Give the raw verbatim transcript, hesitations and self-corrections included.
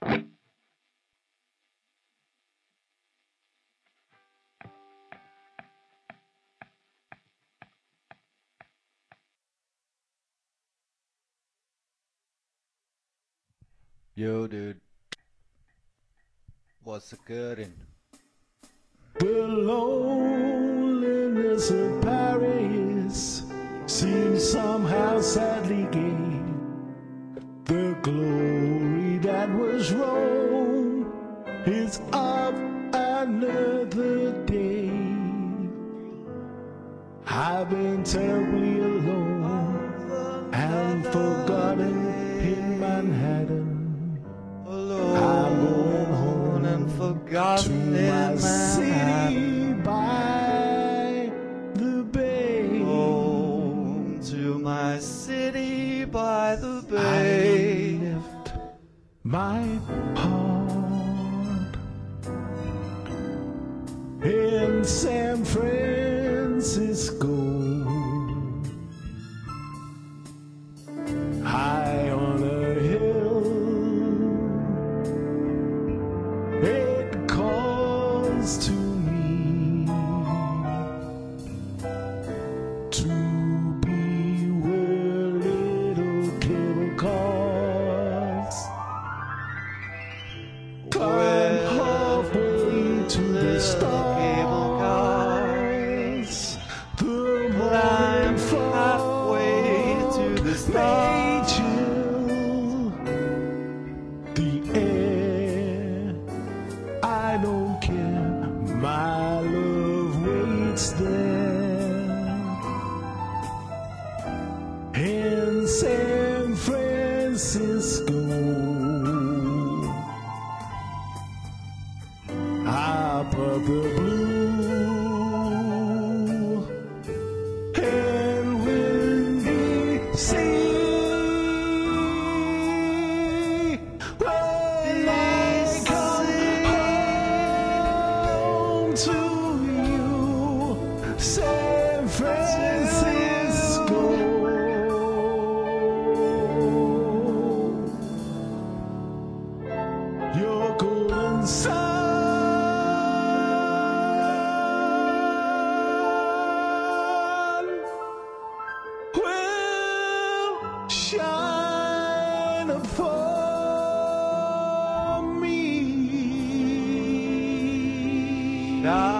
Yo, dude. What's occurring? The loneliness of Paris seems somehow sadly gay. The glory that was Rome is of another day. I've been terribly alone and forgotten in Manhattan. Alone and to forgotten in my city Manhattan. by the bay. Home to my city by the I bay. left my heart in San Francisco, high on a hill. It calls to me to be where little cable cars climb halfway to the stars. The morning halfway to the may stars. chill the air. I don't care, my love waits there in San Francisco. Above the blue and windy sea, when I come home to you, San Francisco. Your golden sun will shine upon me. Shine